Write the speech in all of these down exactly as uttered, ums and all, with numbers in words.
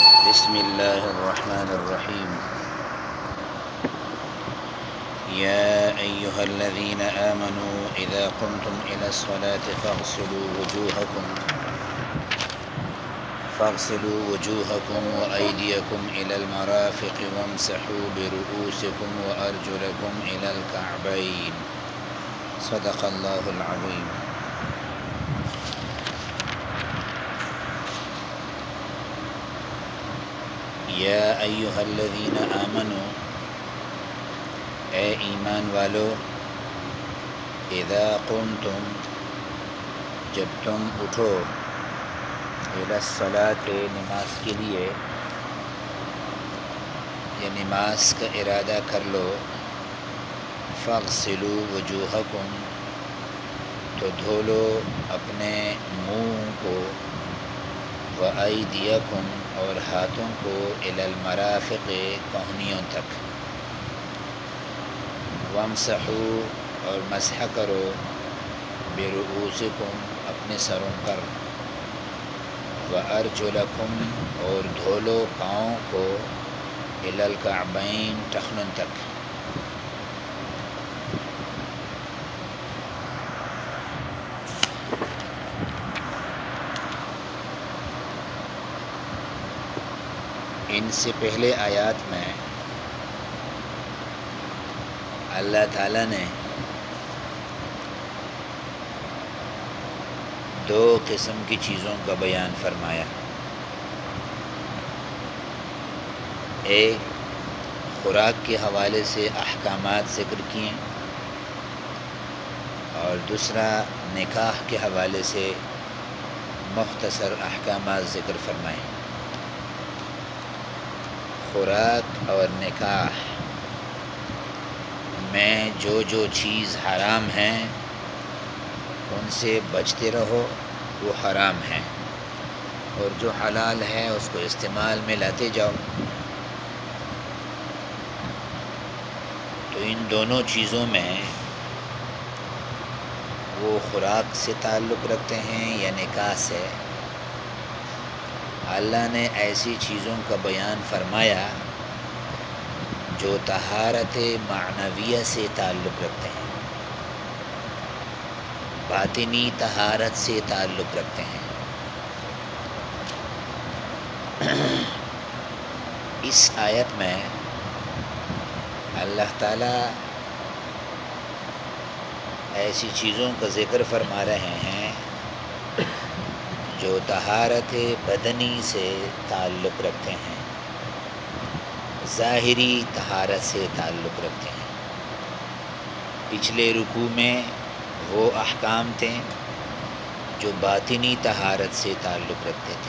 بسم الله الرحمن الرحيم. يا أيها الذين آمنوا إذا قمتم إلى الصلاة فاغسلوا وجوهكم فاغسلوا وجوهكم وأيديكم إلى المرافق وامسحوا برؤوسكم وأرجلكم إلى الكعبين. صدق الله العظيم. یا ایہا الذین آمنوا، اے ایمان والو، اذا قمتم، جب تم اٹھو، الی الصلاۃ، نماز کے لیے، یا نماز کا ارادہ کر لو، فاغسلوا وجوہکم، تو دھو لو اپنے منہ کو، وایدیکم، اور ہاتھوں کو، الی المرافق، کہنیوں تک، وامسحوا، اور مسح کرو، برؤوسکم، اپنے سروں پر، وارجلکم، اور دھو لو پاؤں کو، الی الکعبین، ٹخنوں تک۔ ان سے پہلے آیات میں اللہ تعالیٰ نے دو قسم کی چیزوں کا بیان فرمایا۔ ایک، خوراک کے حوالے سے احکامات ذکر کیے، اور دوسرا نکاح کے حوالے سے مختصر احکامات ذکر فرمائے۔ خوراک اور نکاح میں جو جو چیز حرام ہیں ان سے بچتے رہو، وہ حرام ہیں، اور جو حلال ہے اس کو استعمال میں لاتے جاؤ۔ تو ان دونوں چیزوں میں وہ خوراک سے تعلق رکھتے ہیں یا نکاح سے، اللہ نے ایسی چیزوں کا بیان فرمایا جو طہارت معنویہ سے تعلق رکھتے ہیں، باطنی طہارت سے تعلق رکھتے ہیں۔ اس آیت میں اللہ تعالیٰ ایسی چیزوں کا ذکر فرما رہے ہیں جو طہارت بدنی سے تعلق رکھتے ہیں، ظاہری طہارت سے تعلق رکھتے ہیں۔ پچھلے رکوع میں وہ احکام تھے جو باطنی طہارت سے تعلق رکھتے تھے،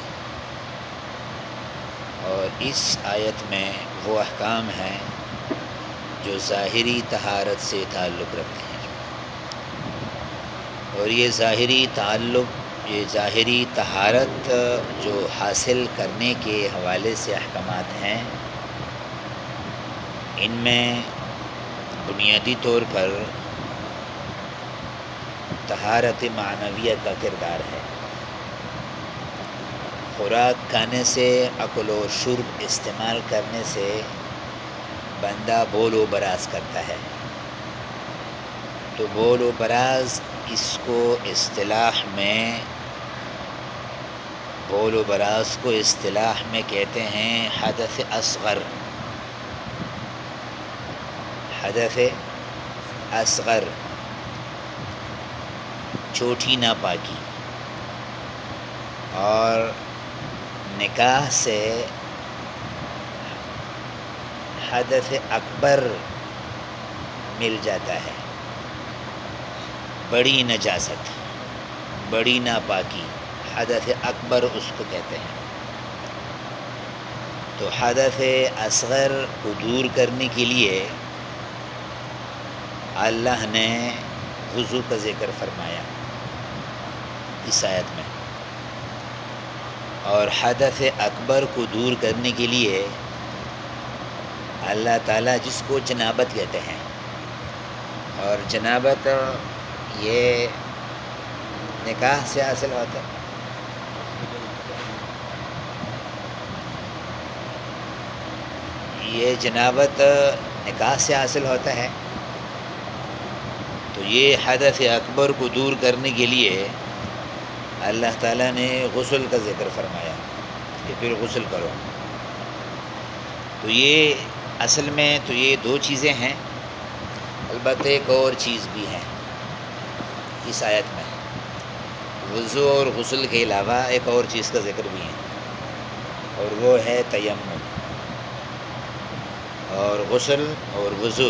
اور اس آیت میں وہ احکام ہیں جو ظاہری طہارت سے تعلق رکھتے ہیں۔ اور یہ ظاہری تعلق، یہ ظاہری طہارت جو حاصل کرنے کے حوالے سے احکامات ہیں، ان میں بنیادی طور پر طہارت معنویہ کا کردار ہے۔ خوراک کھانے سے، اکل و شرب استعمال کرنے سے بندہ بول و براز کرتا ہے، تو بول و براز اس کو اصطلاح میں بول و براز کو اصطلاح میں کہتے ہیں حدث اصغر۔ حدث اصغر، چھوٹی ناپاکی، اور نکاح سے حدث اکبر مل جاتا ہے، بڑی نجاست، بڑی ناپاکی، حدث اکبر اس کو کہتے ہیں۔ تو حدث اصغر کو دور کرنے کے لیے اللہ نے وضو کا ذکر فرمایا اس آیت میں، اور حدث اکبر کو دور کرنے کے لیے اللہ تعالیٰ جس کو جنابت کہتے ہیں، اور جنابت یہ نکاح سے حاصل ہوتا ہے، یہ جنابت نکاح سے حاصل ہوتا ہے، تو یہ حدث اکبر کو دور کرنے کے لیے اللہ تعالیٰ نے غسل کا ذکر فرمایا کہ پھر غسل کرو. تو یہ اصل میں تو یہ دو چیزیں ہیں، البتہ ایک اور چیز بھی ہے اس آیت میں. وضو اور غسل کے علاوہ ایک اور چیز کا ذکر بھی ہے، اور وہ ہے تیمم. اور غسل اور وضو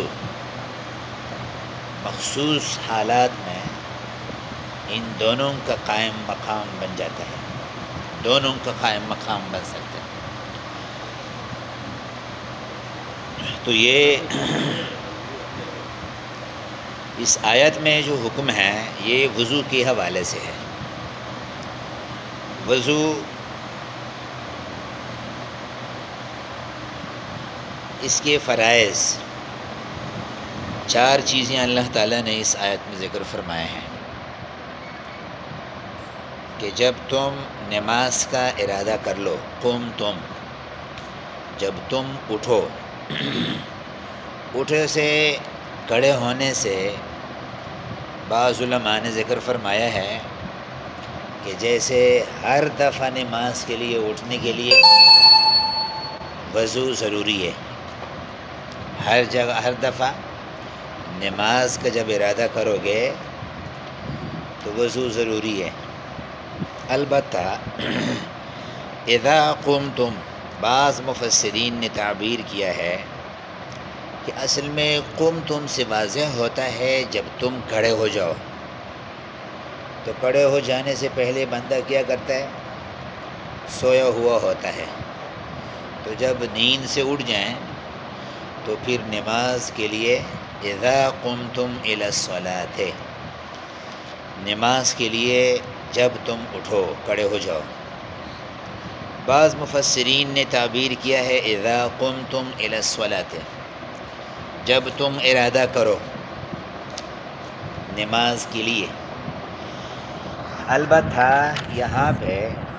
مخصوص حالات میں ان دونوں کا قائم مقام بن جاتا ہے، دونوں کا قائم مقام بن سکتا ہے. تو یہ اس آیت میں جو حکم ہے یہ وضو کے حوالے سے ہے. وضو اس کے فرائض چار چیزیں اللہ تعالیٰ نے اس آیت میں ذکر فرمائے ہیں کہ جب تم نماز کا ارادہ کر لو، قم تم، جب تم اٹھو. اٹھے سے کھڑے ہونے سے بعض علماء نے ذکر فرمایا ہے کہ جیسے ہر دفعہ نماز کے لیے اٹھنے کے لیے وضو ضروری ہے، ہر جگہ ہر دفعہ نماز کا جب ارادہ کرو گے تو وضو ضروری ہے. البتہ اذا قمتم، بعض مفسرین نے تعبیر کیا ہے کہ اصل میں قمتم سے واضح ہوتا ہے جب تم کھڑے ہو جاؤ. تو کھڑے ہو جانے سے پہلے بندہ کیا کرتا ہے؟ سویا ہوا ہوتا ہے. تو جب نیند سے اٹھ جائیں تو پھر نماز کے لیے اذا قمتم الی الصلاۃ، نماز کے لیے جب تم اٹھو، کھڑے ہو جاؤ. بعض مفسرین نے تعبیر کیا ہے اذا قمتم الی الصلاۃ، جب تم ارادہ کرو نماز کے لیے. البتہ یہاں پہ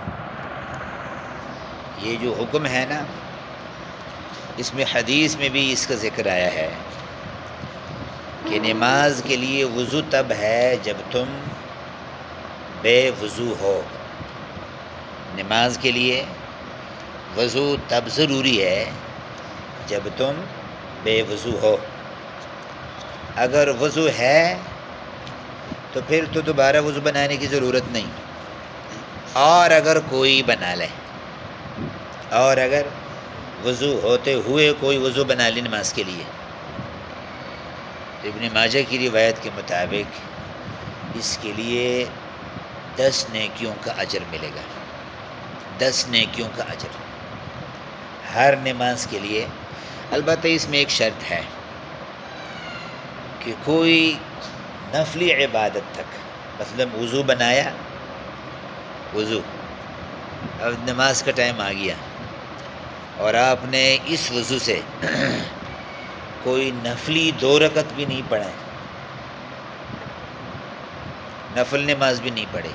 یہ جو حکم ہے نا، اس میں حدیث میں بھی اس کا ذکر آیا ہے کہ نماز کے لیے وضو تب ہے جب تم بے وضو ہو. نماز کے لیے وضو تب ضروری ہے جب تم بے وضو ہو. اگر وضو ہے تو پھر تو دوبارہ وضو بنانے کی ضرورت نہیں. اور اگر کوئی بنا لے، اور اگر وضو ہوتے ہوئے کوئی وضو بنا لے نماز کے لیے، ابن ماجہ کی روایت کے مطابق اس کے لیے دس نیکیوں کا اجر ملے گا. دس نیکیوں کا اجر ہر نماز کے لیے. البتہ اس میں ایک شرط ہے کہ کوئی نفلی عبادت تک، مثلا وضو بنایا، وضو اب نماز کا ٹائم آ گیا اور آپ نے اس وضو سے کوئی نفلی دو رکعت بھی نہیں پڑھے، نفل نماز بھی نہیں پڑھی،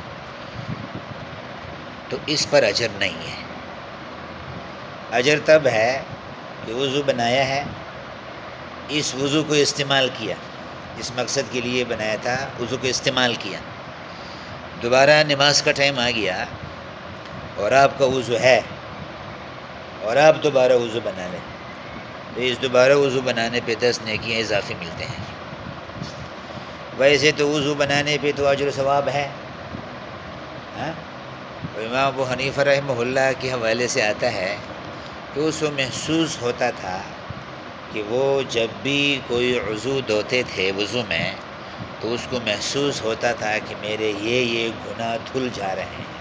تو اس پر اجر نہیں ہے. اجر تب ہے کہ وضو بنایا ہے، اس وضو کو استعمال کیا، جس مقصد کے لیے بنایا تھا وضو کو استعمال کیا، دوبارہ نماز کا ٹائم آ گیا اور آپ کا وضو ہے اور آپ دوبارہ وضو بنا لیں، تو اس دوبارہ وضو بنانے پہ دس نیکیاں اضافی ملتے ہیں. ویسے تو وضو بنانے پہ تو اجر و ثواب ہے. ہاں، امام ابو حنیفہ رحمہ اللہ کے حوالے سے آتا ہے کہ اس کو محسوس ہوتا تھا کہ وہ جب بھی کوئی عضو دھوتے تھے وضو میں تو اس کو محسوس ہوتا تھا کہ میرے یہ یہ گناہ دھل جا رہے ہیں.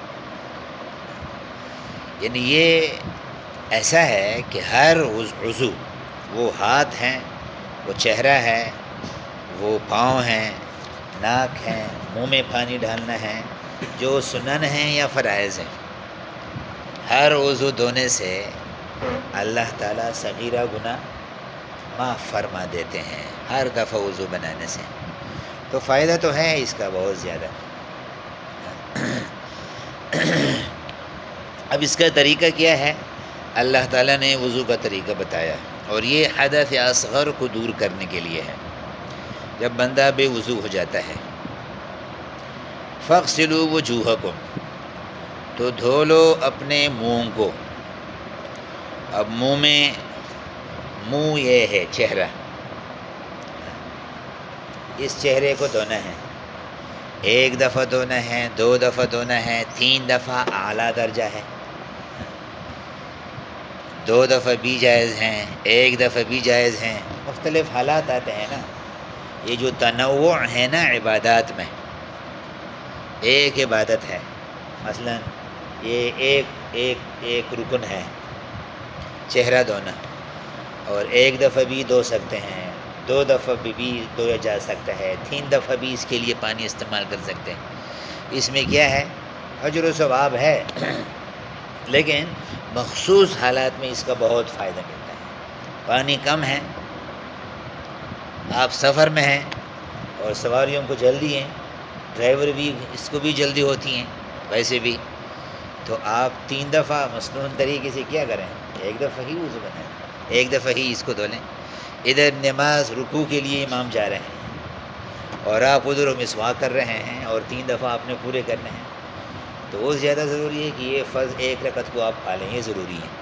یعنی یہ ایسا ہے کہ ہر عضو، وہ ہاتھ ہیں، وہ چہرہ ہے، وہ پاؤں ہیں، ناک ہیں، منہ میں پانی ڈالنا ہے، جو سنن ہیں یا فرائض ہیں، ہر وضو دھونے سے اللہ تعالیٰ صغیرہ گناہ معاف فرما دیتے ہیں ہر دفعہ وضو بنانے سے. تو فائدہ تو ہے اس کا بہت زیادہ. اب اس کا طریقہ کیا ہے اللہ تعالیٰ نے وضو کا طریقہ بتایا، اور یہ حدث اصغر کو دور کرنے کے لیے ہے۔ جب بندہ بے وضو ہو جاتا ہے، فاغسلوا وجوہکم، تو دھو لو اپنے منہ کو۔ اب منہ میں، منہ یہ ہے چہرہ، اس چہرے کو دھونا ہے، ایک دفعہ دھونا ہے، دو دفعہ دھونا ہے، تین دفعہ اعلیٰ درجہ ہے، دو دفعہ بھی جائز ہیں، ایک دفعہ بھی جائز ہیں، مختلف حالات آتے ہیں نا۔ یہ جو تنوع ہے نا عبادات میں، ایک عبادت ہے، مثلا یہ ایک ایک ایک رکن ہے چہرہ دھونا، اور ایک دفعہ بھی دھو سکتے ہیں، دو دفعہ بھی بھی دھویا جا سکتا ہے، تین دفعہ بھی اس کے لیے پانی استعمال کر سکتے ہیں۔ اس میں کیا ہے؟ اجر و ثواب ہے، لیکن مخصوص حالات میں اس کا بہت فائدہ ملتا ہے۔ پانی کم ہے، آپ سفر میں ہیں اور سواریوں کو جلدی ہے، ڈرائیور بھی اس کو بھی جلدی ہوتی ہیں ویسے بھی، تو آپ تین دفعہ مصنون طریقے سے کیا کریں؟ ایک دفعہ ہی وضو بنائیں، ایک دفعہ ہی اس کو دھو لیں۔ ادھر نماز رکوع کے لیے امام جا رہے ہیں اور آپ ادھر مسواک کر رہے ہیں اور تین دفعہ آپ نے پورے کرنے ہیں، تو وہ زیادہ ضروری ہے کہ یہ فرض ایک رکعت کو آپ پا لیں، یہ ضروری ہے۔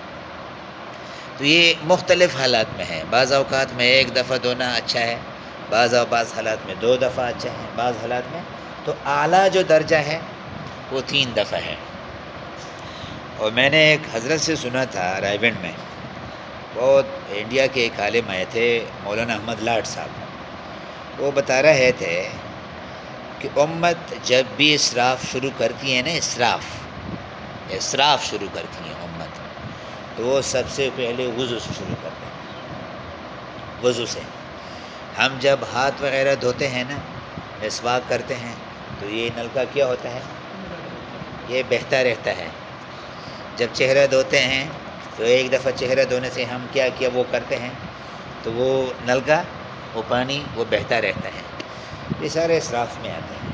تو یہ مختلف حالات میں ہے، بعض اوقات میں ایک دفعہ دھونا اچھا ہے، بعض بعض حالات میں دو دفعہ اچھا ہے، بعض حالات میں تو اعلیٰ جو درجہ ہے وہ تین دفعہ ہے۔ اور میں نے ایک حضرت سے سنا تھا رائے گنج میں، بہت انڈیا کے ایک عالم آئے تھے، مولانا احمد لاٹ صاحب، وہ بتا رہے تھے کہ امت جب بھی اسراف شروع کرتی ہے نا، اسراف اسراف شروع کرتی ہیں امت، تو وہ سب سے پہلے وضو سے شروع کرتے ہیں۔ وضو سے ہم جب ہاتھ وغیرہ دھوتے ہیں نا، مسواک کرتے ہیں، تو یہ نلکا کیا ہوتا ہے؟ یہ بہتا رہتا ہے۔ جب چہرہ دھوتے ہیں تو ایک دفعہ چہرہ دھونے سے ہم کیا کیا وہ کرتے ہیں، تو وہ نلکا، وہ پانی وہ بہتا رہتا ہے۔ یہ سارے اسراف میں آتے ہیں۔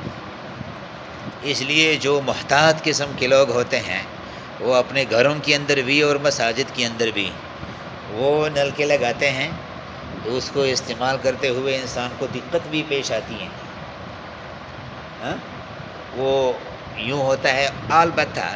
اس لیے جو محتاط قسم کے لوگ ہوتے ہیں، وہ اپنے گھروں کے اندر بھی اور مساجد کے اندر بھی وہ نلکے لگاتے ہیں، تو اس کو استعمال کرتے ہوئے انسان کو دقت بھی پیش آتی ہیں۔ ہاں، وہ یوں ہوتا ہے۔ البتہ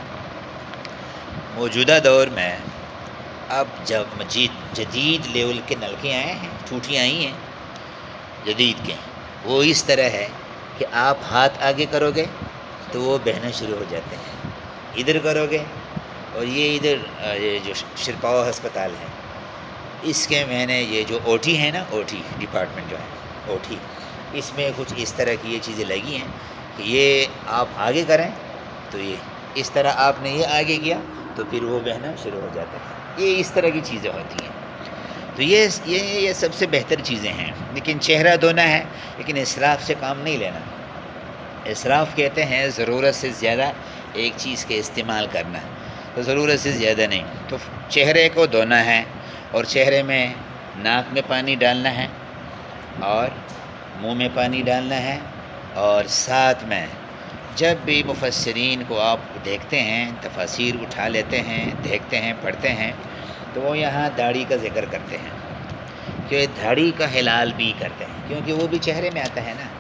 موجودہ دور میں اب جب مجید جدید لیول کے نلکے آئے ہیں، ٹوٹیاں آئی ہیں جدید کے، وہ اس طرح ہے کہ آپ ہاتھ آگے کرو گے تو وہ بہنا شروع ہو جاتے ہیں، ادھر کرو گے، اور یہ ادھر یہ جو شرپاؤ ہسپتال ہے، اس کے میں نے یہ جو او ٹی ہے نا، او ٹی ڈپارٹمنٹ جو ہے، او ٹی، اس میں کچھ اس طرح کی یہ چیزیں لگی ہیں کہ یہ آپ آگے کریں تو یہ اس طرح، آپ نے یہ آگے کیا تو پھر وہ بہنا شروع ہو جاتا ہے۔ یہ اس طرح کی چیزیں ہوتی ہیں۔ تو یہ یہ یہ سب سے بہتر چیزیں ہیں، لیکن چہرہ دھونا ہے، لیکن اسراف سے کام نہیں لینا۔ اسراف کہتے ہیں ضرورت سے زیادہ ایک چیز کے استعمال کرنا، تو ضرورت سے زیادہ نہیں۔ تو چہرے کو دھونا ہے، اور چہرے میں ناک میں پانی ڈالنا ہے اور منہ میں پانی ڈالنا ہے، اور ساتھ میں جب بھی مفسرین کو آپ دیکھتے ہیں، تفاسیر اٹھا لیتے ہیں، دیکھتے ہیں، پڑھتے ہیں، تو وہ یہاں داڑھی کا ذکر کرتے ہیں کہ داڑھی کا ہلال بھی کرتے ہیں، کیونکہ وہ بھی چہرے میں آتا ہے نا،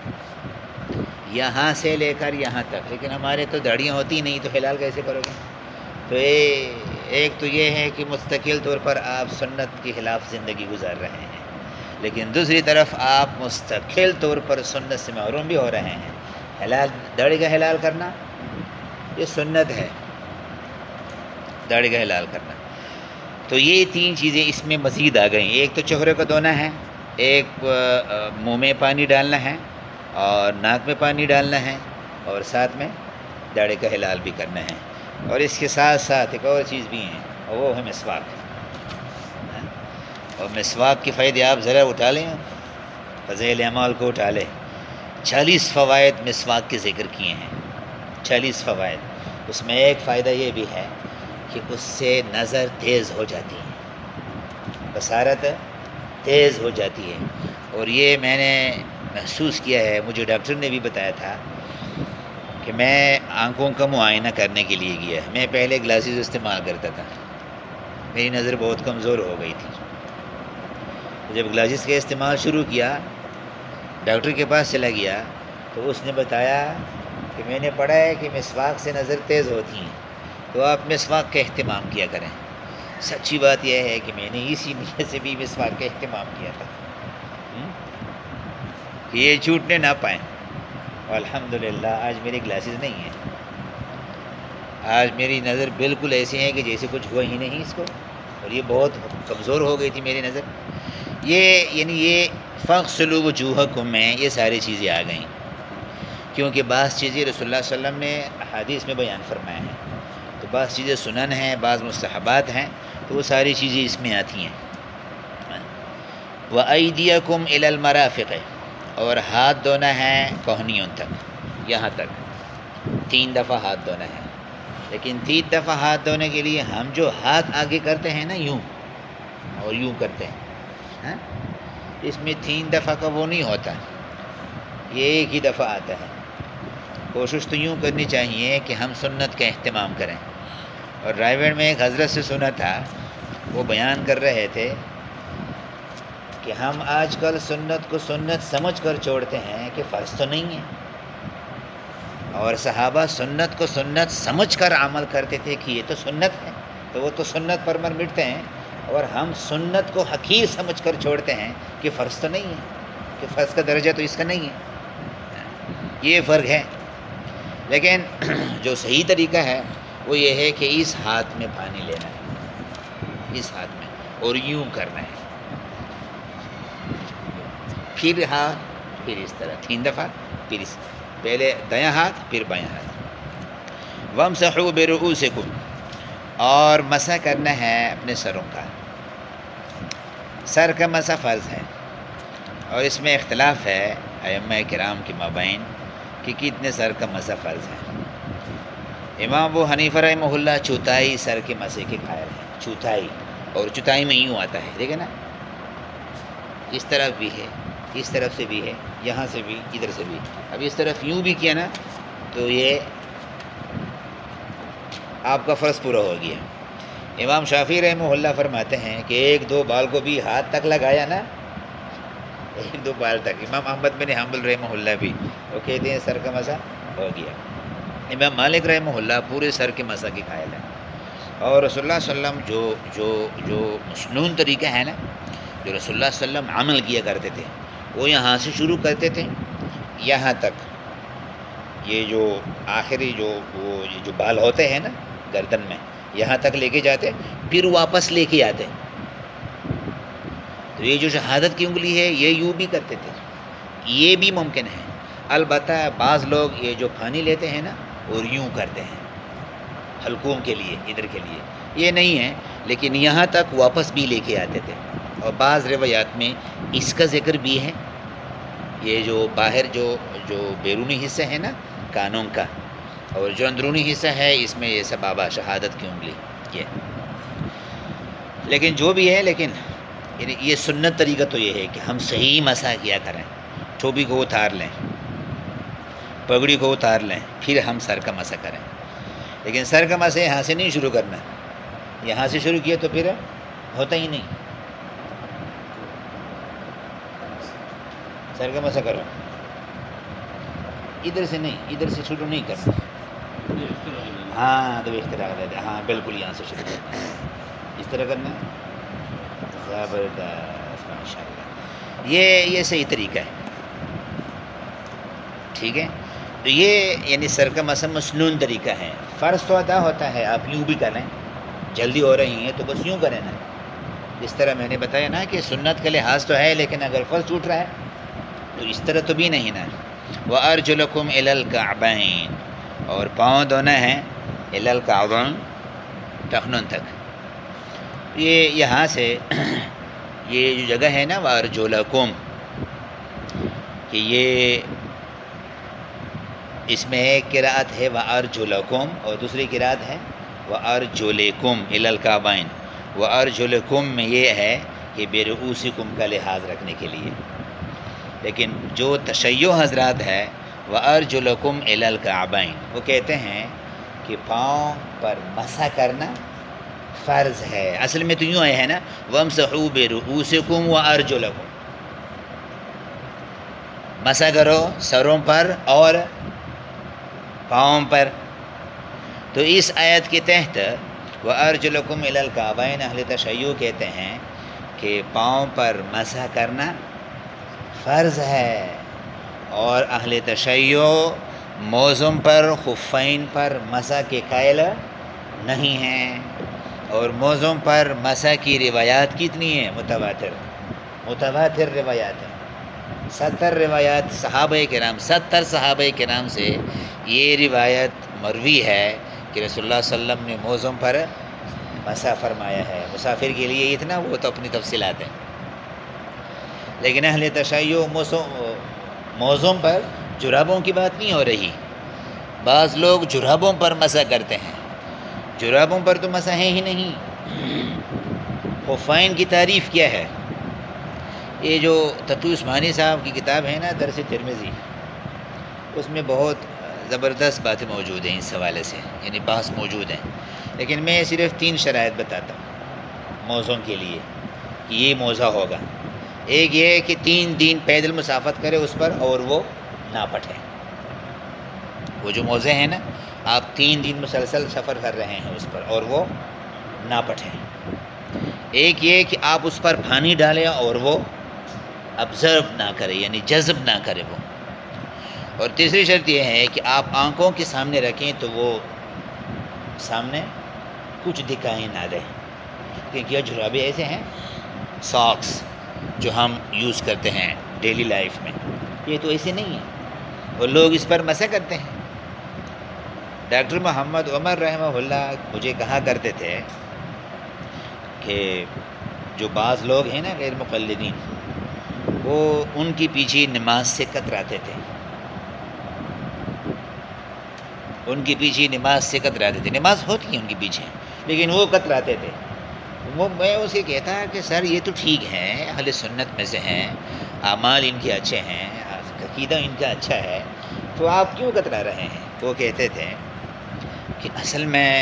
یہاں سے لے کر یہاں تک۔ لیکن ہمارے تو داڑھیاں ہوتی نہیں، تو ہلال کیسے کرو گے؟ تو ایک تو یہ ہے کہ مستقل طور پر آپ سنت کے خلاف زندگی گزار رہے ہیں، لیکن دوسری طرف آپ مستقل طور پر سنت سے محروم بھی ہو رہے ہیں۔ حلال داڑھی کا حلال کرنا یہ سنت ہے، داڑھی کا حلال کرنا۔ تو یہ تین چیزیں اس میں مزید آ گئیں، ایک تو چہرے کو دھونا ہے، ایک منہ میں پانی ڈالنا ہے اور ناک میں پانی ڈالنا ہے، اور ساتھ میں داڑھی کا حلال بھی کرنا ہے، اور اس کے ساتھ ساتھ ایک اور چیز بھی ہیں، اور وہ ہے مسواک۔ اور مسواک کے فائدے آپ ذرا اٹھا لیں، فضائل اعمال کو اٹھا لیں، چالیس فوائد مسواک کے ذکر کیے ہیں، چالیس فوائد۔ اس میں ایک فائدہ یہ بھی ہے کہ اس سے نظر تیز ہو جاتی ہے، بصارت تیز ہو جاتی ہے، اور یہ میں نے محسوس کیا ہے، مجھے ڈاکٹر نے بھی بتایا تھا کہ میں آنکھوں کا معائنہ کرنے کے لیے گیا، میں پہلے گلاسز استعمال کرتا تھا، میری نظر بہت کمزور ہو گئی تھی. جب گلاسز کا استعمال شروع کیا، ڈاکٹر کے پاس چلا گیا تو اس نے بتایا کہ میں نے پڑھا ہے کہ مسواک سے نظر تیز ہوتی ہیں، تو آپ مسواک کا اہتمام کیا کریں. سچی بات یہ ہے کہ میں نے اسی نیت سے بھی مسواک کا اہتمام کیا تھا کہ یہ چھوٹنے نہ پائیں. الحمدللہ آج میری گلاسز نہیں ہیں. آج میری نظر بالکل ایسی ہے کہ جیسے کچھ ہوا ہی نہیں اس کو، اور یہ بہت کمزور ہو گئی تھی میری نظر. یہ یعنی یہ فَاغْسِلُوا وُجُوهَكُم میں یہ ساری چیزیں آ گئیں، کیونکہ بعض چیزیں رسول اللہ صلی اللہ علیہ وسلم نے احادیث میں بیان فرمائے ہیں، تو بعض چیزیں سنن ہیں، بعض مستحبات ہیں، تو وہ ساری چیزیں اس میں آتی ہیں. وَأَيْدِيَكُمْ إِلَى الْمَرَافِقِ، اور ہاتھ دھونا ہے کوہنیوں تک، یہاں تک تین دفعہ ہاتھ دھونا ہے. لیکن تین دفعہ ہاتھ دھونے کے لیے ہم جو ہاتھ آگے کرتے ہیں نا یوں اور یوں کرتے ہیں، ہاں، اس میں تین دفعہ کا وہ نہیں ہوتا، یہ ایک ہی دفعہ آتا ہے. کوشش تو یوں کرنی چاہیے کہ ہم سنت کا اہتمام کریں. اور رائے میں ایک حضرت سے سنا تھا، وہ بیان کر رہے تھے کہ ہم آج کل سنت کو سنت سمجھ کر چھوڑتے ہیں کہ فرض تو نہیں ہے، اور صحابہ سنت کو سنت سمجھ کر عمل کرتے تھے کہ یہ تو سنت ہے، تو وہ تو سنت پر مر مٹتے ہیں. اور ہم سنت کو حقیر سمجھ کر چھوڑتے ہیں کہ فرض تو نہیں ہے، کہ فرض کا درجہ تو اس کا نہیں ہے. یہ فرق ہے. لیکن جو صحیح طریقہ ہے وہ یہ ہے کہ اس ہاتھ میں پانی لینا ہے، اس ہاتھ میں، اور یوں کرنا ہے، پھر ہاتھ، پھر اس طرح تین دفعہ، پھر اس پہلے دایاں ہاتھ پھر بایاں ہاتھ. وَامْسَحُوا بِرُؤُوسِكُمْ، اور مسح کرنا ہے اپنے سروں کا. سر کا مسح فرض ہے، اور اس میں اختلاف ہے ائمہ کرام کے مابین کہ کتنے سر کا مسح فرض ہے. امام ابو حنیفہ رحمہ اللہ چوتھائی سر کے مسح کے قائل ہیں، چوتھائی. اور چوتھائی میں یوں آتا ہے، دیکھیں نا، اس طرف بھی ہے، اس طرف سے بھی ہے، یہاں سے بھی، ادھر سے بھی. اب اس طرف یوں بھی کیا نا تو یہ آپ کا فرض پورا ہو گیا. امام شافعی رحمہ اللہ فرماتے ہیں کہ ایک دو بال کو بھی ہاتھ تک لگایا نا، ایک دو بال تک. امام احمد بن حنبل رحمہ اللہ بھی وہ کہتے ہیں سر کا مسح ہو گیا. امام مالک رحمہ اللہ پورے سر کے مسح کے قائل ہیں. اور رسول اللہ صلی اللہ علیہ وسلم جو جو جو مسنون طریقہ ہے نا، جو رسول اللہ صلی اللہ علیہ وسلم عمل کیا کرتے تھے، وہ یہاں سے شروع کرتے تھے یہاں تک، یہ جو آخری جو وہ یہ جو بال ہوتے ہیں نا گردن میں، یہاں تک لے کے جاتے، پھر واپس لے کے آتے. تو یہ جو شہادت کی انگلی ہے یہ یوں بھی کرتے تھے، یہ بھی ممکن ہے. البتہ بعض لوگ یہ جو پھانی لیتے ہیں نا اور یوں کرتے ہیں حلقوم کے لیے، ادھر کے لیے، یہ نہیں ہے. لیکن یہاں تک واپس بھی لے کے آتے تھے. اور بعض روایات میں اس کا ذکر بھی ہے، یہ جو باہر جو جو بیرونی حصہ ہے نا کانوں کا، اور جو اندرونی حصہ ہے اس میں یہ سبابہ شہادت کی انگلی یہ. لیکن جو بھی ہے، لیکن یہ سنت طریقہ تو یہ ہے کہ ہم صحیح مسح کیا کریں. ٹوپی کو اتار لیں، پگڑی کو اتار لیں، پھر ہم سر کا مسح کریں. لیکن سر کا مسح یہاں سے نہیں شروع کرنا، یہاں سے شروع کیا تو پھر ہوتا ہی نہیں. سر کا مسح کرو، ادھر سے نہیں، ادھر سے شروع نہیں کرنا. ہاں تو اختراع دیتے، ہاں بالکل یہاں سے شروع کرنا ہے، اس طرح کرنا ہے. زبردست، ماشاء اللہ، یہ یہ صحیح طریقہ ہے. ٹھیک ہے. تو یہ یعنی سر کا مسح مسنون طریقہ ہے. فرض تو ادا ہوتا ہے، آپ یوں بھی کریں، جلدی ہو رہی ہیں تو بس یوں کریں نا. اس طرح میں نے بتایا نا کہ سنت کا لحاظ تو ہے، لیکن اگر فرض ٹوٹ رہا ہے تو اس طرح تو بھی نہیں نا. وَأَرْجُلَكُمْ إِلَى الْكَعْبَيْنِ، اور پاؤں دھونا ہے إِلَى الْكَعْبَيْنِ، ٹخنوں تک. یہ یہاں سے یہ جو جگہ ہے نا وَأَرْجُلَكُمْ، کہ یہ اس میں ایک قرأت ہے وَأَرْجُلَكُمْ، اور دوسری قرأت ہے وَأَرْجُلِكُمْ إِلَى الْكَعْبَيْنِ. وَأَرْجُلِكُمْ میں یہ ہے کہ بِرُؤُوسِكُمْ کا لحاظ رکھنے کے لیے. لیکن جو تشیع حضرات ہے وَأَرْجُلَكُمْ إِلَى الْكَعْبَيْنِ، وہ کہتے ہیں کہ پاؤں پر مسح کرنا فرض ہے. اصل میں تو یوں ہے نا وَامْسَحُوا بِرُؤُوسِكُمْ وَأَرْجُلَكُمْ، مسح کرو سروں پر اور پاؤں پر. تو اس آیت کے تحت وَأَرْجُلَكُمْ إِلَى الْكَعْبَيْنِ اہل تشیع کہتے ہیں کہ پاؤں پر مسح کرنا فرض ہے، اور اہل تشیع موزوں پر خفین پر مسح کے قائل نہیں ہیں. اور موزوں پر مسح کی روایات کتنی ہیں؟ متواتر متواتر روایات ہیں. ستر روایات صحابہ کرام ستر صحابہ کرام سے یہ روایت مروی ہے کہ رسول اللہ صلی اللہ علیہ وسلم نے موزوں پر مسح فرمایا ہے. مسافر کے لیے اتنا وہ تو اپنی تفصیلات ہیں. لیکن اہل تشیع موزوں پر جرابوں کی بات نہیں ہو رہی. بعض لوگ جرابوں پر مسح کرتے ہیں، جرابوں پر تو مسح ہے ہی نہیں. خفین کی تعریف کیا ہے؟ یہ جو تقی عثمانی صاحب کی کتاب ہے نا درس ترمذی، اس میں بہت زبردست باتیں موجود ہیں اس حوالے سے، یعنی بحث موجود ہیں. لیکن میں صرف تین شرائط بتاتا ہوں موزوں کے لیے کہ یہ موزہ ہوگا. ایک یہ ہے کہ تین دن پیدل مسافت کرے اس پر اور وہ نہ پٹے. وہ جو موزے ہیں نا آپ تین دن مسلسل سفر کر رہے ہیں اس پر اور وہ نہ پٹیں. ایک یہ کہ آپ اس پر پانی ڈالیں اور وہ ابزرو نہ کرے، یعنی جذب نہ کرے وہ. اور تیسری شرط یہ ہے کہ آپ آنکھوں کے سامنے رکھیں تو وہ سامنے کچھ دکھائی نہ دے. کیونکہ یہ جرابے ایسے ہیں ساکس جو ہم یوز کرتے ہیں ڈیلی لائف میں، یہ تو ایسے نہیں ہیں اور لوگ اس پر مسح کرتے ہیں. ڈاکٹر محمد عمر رحمہ اللہ مجھے کہا کرتے تھے کہ جو بعض لوگ ہیں نا غیر مقلدین، وہ ان کی پیچھے نماز سے کتراتے تھے ان کی پیچھے نماز سے کتراتے تھے. نماز ہوتی ہے ان کے پیچھے لیکن وہ کتراتے تھے. وہ میں اسے کہتا کہ سر یہ تو ٹھیک ہے، اہل سنت میں سے ہیں، اعمال ان کے اچھے ہیں، عقیدہ ان کا اچھا ہے، تو آپ کیوں کترا رہے ہیں؟ وہ کہتے تھے کہ اصل میں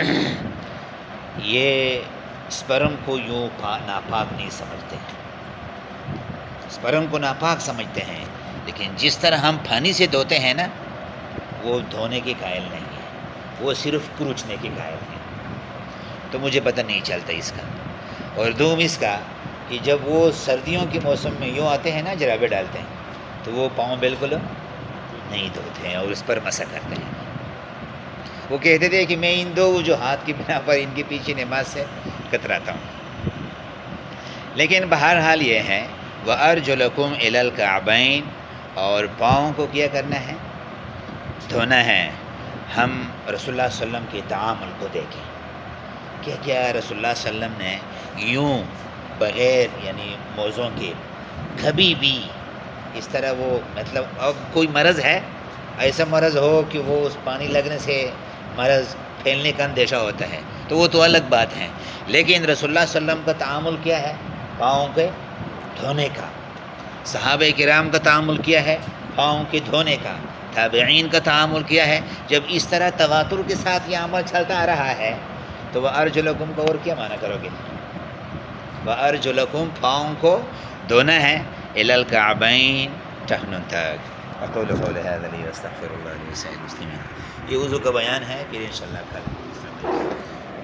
یہ سپرم کو یوں ناپاک نہیں سمجھتے ہیں، سپرم کو ناپاک سمجھتے ہیں، لیکن جس طرح ہم پانی سے دھوتے ہیں نا وہ دھونے کے قائل نہیں ہے، وہ صرف کروچنے کے قائل ہیں. تو مجھے پتہ نہیں چلتا اس کا. اور دوم اس کا کہ جب وہ سردیوں کے موسم میں یوں آتے ہیں نا جرابے ڈالتے ہیں تو وہ پاؤں بالکل نہیں دھوتے ہیں اور اس پر مسح کرتے ہیں. وہ کہتے تھے کہ میں ان دو وجوہات کی بنا پر ان کے پیچھے نماز سے کتراتا ہوں. لیکن بہرحال یہ ہے وَأَرْجُلَكُمْ إِلَى الْكَعْبَيْنِ، اور پاؤں کو کیا کرنا ہے؟ دھونا ہے. ہم رسول اللہ صلی اللہ علیہ وسلم کے تعامل کو دیکھیں کہ کیا رسول اللہ صلی اللہ علیہ وسلم نے یوں بغیر یعنی موزوں کے کبھی بھی اس طرح وہ مطلب اب کوئی مرض ہے، ایسا مرض ہو کہ وہ اس پانی لگنے سے مرض پھیلنے کا اندیشہ ہوتا ہے تو وہ تو الگ بات ہے. لیکن رسول اللہ صلی اللہ علیہ وسلم کا تعامل کیا ہے؟ پاؤں کے دھونے کا. صحابہ کرام کا تعامل کیا ہے؟ پاؤں کے دھونے کا. تابعین کا تعامل کیا ہے؟ جب اس طرح تواتر کے ساتھ یہ عمل چلتا آ رہا ہے تو وہ ارجلکم کو اور کیا معنی کرو گے؟ وہ ارجلکم پاؤں کو دھونا ہے الی الکعبین ٹخنوں تک. اقول قولی ھذا لی واستغفر اللہ لی ولسائر المسلمین. یہ وضو کا بیان ہے، پھر انشاءاللہ کل